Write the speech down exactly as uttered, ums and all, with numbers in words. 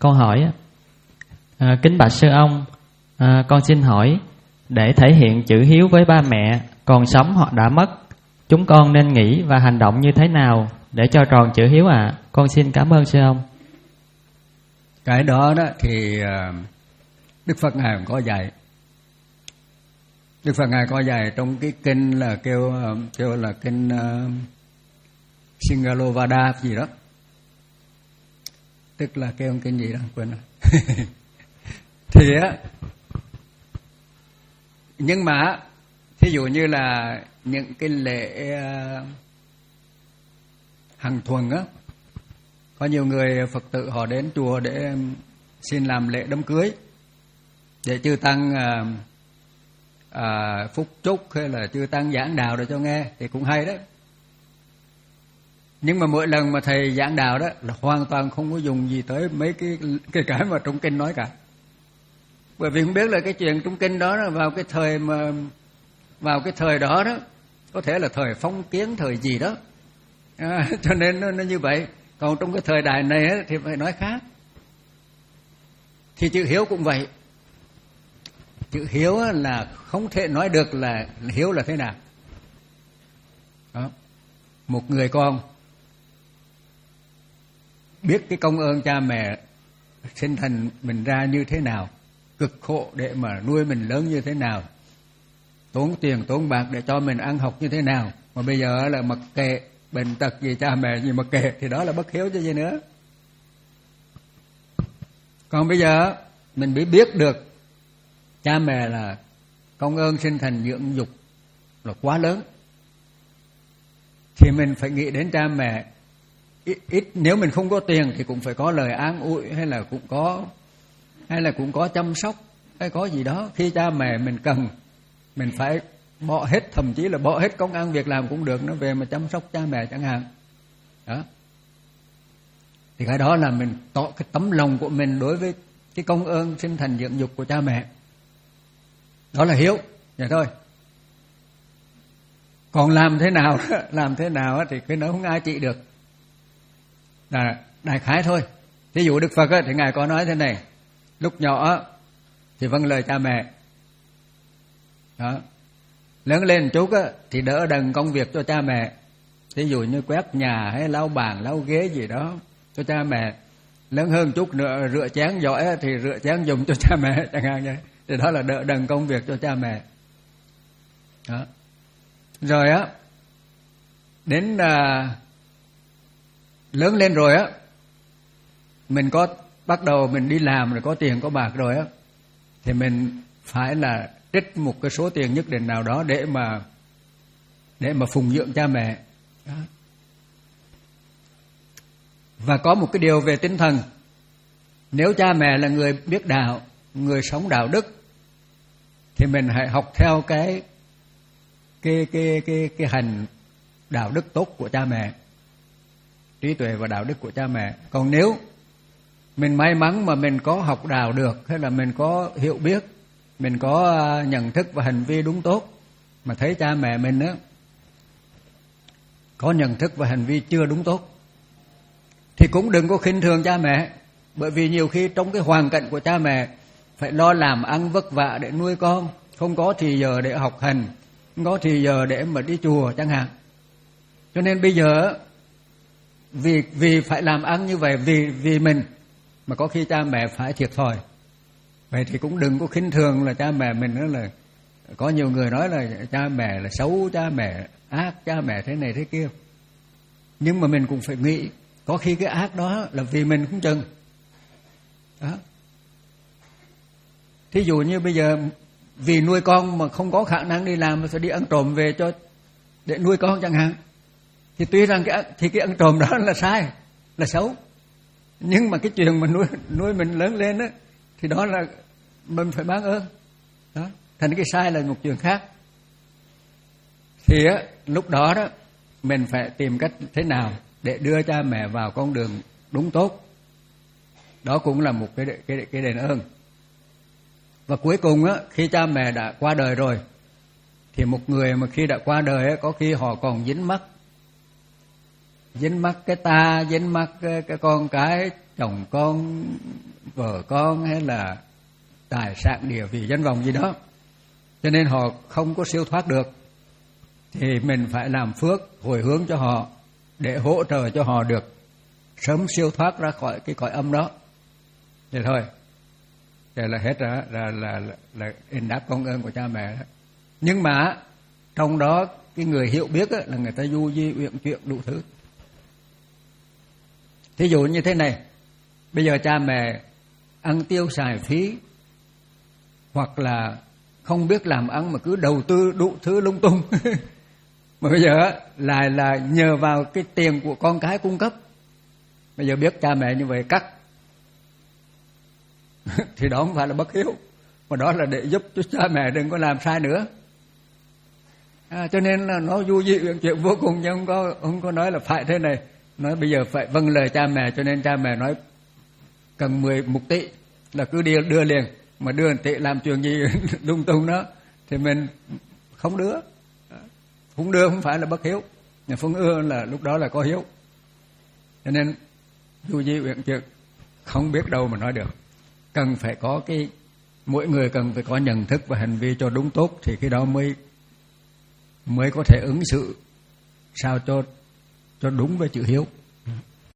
câu hỏi. À, kính bạch sư ông, à, con xin hỏi, để thể hiện chữ hiếu với ba mẹ còn sống hoặc đã mất, chúng con nên nghĩ và hành động như thế nào để cho tròn chữ hiếu ạ? À? Con xin cảm ơn sư ông. Cái đó đó thì Đức Phật Ngài cũng có dạy. Đức Phật Ngài có dạy trong cái kinh là kêu kêu là kinh uh, Singalovada gì đó, tức là kêu kinh gì đó quên rồi. Thì á, nhưng mà thí dụ như là những cái lễ uh, hàng tuần á, có nhiều người Phật tử họ đến chùa để xin làm lễ đám cưới, để chư tăng uh, À, phúc chúc hay là chư tăng giảng đạo để cho nghe thì cũng hay đấy. Nhưng mà mỗi lần mà thầy giảng đạo đó là hoàn toàn không có dùng gì tới mấy cái cái cái mà trong kinh nói cả. Bởi vì không biết là cái chuyện trong kinh đó, đó vào cái thời mà vào cái thời đó đó có thể là thời phong kiến thời gì đó, à, cho nên nó, nó như vậy. Còn trong cái thời đại này ấy, thì phải nói khác. Thì chữ hiếu cũng vậy. Chữ hiếu là không thể nói được là hiếu là thế nào. Đó. Một người con biết cái công ơn cha mẹ sinh thành mình ra như thế nào, cực khổ để mà nuôi mình lớn như thế nào, tốn tiền tốn bạc để cho mình ăn học như thế nào, mà bây giờ là mặc kệ bệnh tật gì cha mẹ gì mặc kệ, thì đó là bất hiếu chứ gì nữa. Còn bây giờ mình mới biết được cha mẹ là công ơn sinh thành dưỡng dục là quá lớn, thì mình phải nghĩ đến cha mẹ. Ít, ít nếu mình không có tiền thì cũng phải có lời an ủi, hay là cũng có hay là cũng có chăm sóc, hay có gì đó. Khi cha mẹ mình cần, mình phải bỏ hết, thậm chí là bỏ hết công ăn việc làm cũng được, nó về mà chăm sóc cha mẹ chẳng hạn. Đó. Thì cái đó là mình tỏ cái tấm lòng của mình đối với cái công ơn sinh thành dưỡng dục của cha mẹ. Đó là hiếu, vậy thôi. Còn làm thế nào, làm thế nào thì cái đó không ai trị được. Là đại khái thôi. Ví dụ Đức Phật thì Ngài có nói thế này, lúc nhỏ thì vâng lời cha mẹ. Đó. Lớn lên chút thì đỡ đần công việc cho cha mẹ. Ví dụ như quét nhà hay lau bàn, lau ghế gì đó cho cha mẹ. Lớn hơn chút nữa rửa chén giỏi thì rửa chén dùng cho cha mẹ chẳng hạn vậy. Thì đó là đỡ đần công việc cho cha mẹ. Đó. Rồi á, đến à, lớn lên rồi á, mình có bắt đầu mình đi làm rồi, có tiền có bạc rồi á, thì mình phải là trích một cái số tiền nhất định nào đó để mà để mà phụng dưỡng cha mẹ. Đó. Và có một cái điều về tinh thần, nếu cha mẹ là người biết đạo, người sống đạo đức, thì mình hãy học theo cái cái cái cái cái hành đạo đức tốt của cha mẹ, trí tuệ và đạo đức của cha mẹ. Còn nếu mình may mắn mà mình có học đạo được, hay là mình có hiểu biết, mình có nhận thức và hành vi đúng tốt, mà thấy cha mẹ mình á có nhận thức và hành vi chưa đúng tốt, thì cũng đừng có khinh thường cha mẹ. Bởi vì nhiều khi trong cái hoàn cảnh của cha mẹ phải lo làm ăn vất vả để nuôi con, không có thì giờ để học hành, không có thì giờ để mà đi chùa chẳng hạn. Cho nên bây giờ vì vì phải làm ăn như vậy, vì vì mình mà có khi cha mẹ phải thiệt thòi. Vậy thì cũng đừng có khinh thường là cha mẹ mình đó, là có nhiều người nói là cha mẹ là xấu, cha mẹ ác, cha mẹ thế này thế kia. Nhưng mà mình cũng phải nghĩ, có khi cái ác đó là vì mình không chừng. Đó. Thí dụ như bây giờ vì nuôi con mà không có khả năng đi làm, mà phải đi ăn trộm về cho để nuôi con chẳng hạn, thì tuy rằng cái thì cái ăn trộm đó là sai, là xấu, nhưng mà cái chuyện mà nuôi nuôi mình lớn lên đó, thì đó là mình phải báo ơn. Đó, thành cái sai là một chuyện khác. Thì á, lúc đó đó mình phải tìm cách thế nào để đưa cha mẹ vào con đường đúng tốt. Đó cũng là một cái cái cái đền ơn. Và cuối cùng á, khi cha mẹ đã qua đời rồi, thì một người mà khi đã qua đời á, có khi họ còn dính mắc dính mắc cái ta, dính mắc cái, cái con cái, chồng con, vợ con hay là tài sản địa vị danh vọng gì đó, cho nên họ không có siêu thoát được, thì mình phải làm phước hồi hướng cho họ để hỗ trợ cho họ được sớm siêu thoát ra khỏi cái cõi âm đó. Vậy thôi, vậy là hết rồi, là là là, là đền đáp công ơn của cha mẹ đó. Nhưng mà trong đó cái người hiểu biết á, là người ta du di uyển chuyển đủ thứ. Thí dụ như thế này, bây giờ cha mẹ ăn tiêu xài phí, hoặc là không biết làm ăn mà cứ đầu tư đủ thứ lung tung mà bây giờ lại là nhờ vào cái tiền của con cái cung cấp. Bây giờ biết cha mẹ như vậy cắt thì đó không phải là bất hiếu, mà đó là để giúp cho cha mẹ đừng có làm sai nữa. À, cho nên là nó du di uyển chuyển vô cùng, nhưng không có không có nói là phải thế này, nói bây giờ phải vâng lời cha mẹ, cho nên cha mẹ nói cần mười mục tỷ là cứ đưa đưa liền, mà đưa tỷ làm chuyện gì lung tung đó thì mình không đưa. Phụng đưa không phải là bất hiếu, nhưng phụng ưa là lúc đó là có hiếu. Cho nên du di uyển chuyển không biết đâu mà nói được. Cần phải có cái, mỗi người cần phải có nhận thức và hành vi cho đúng tốt, thì cái đó mới mới có thể ứng xử sao cho cho đúng với chữ hiếu.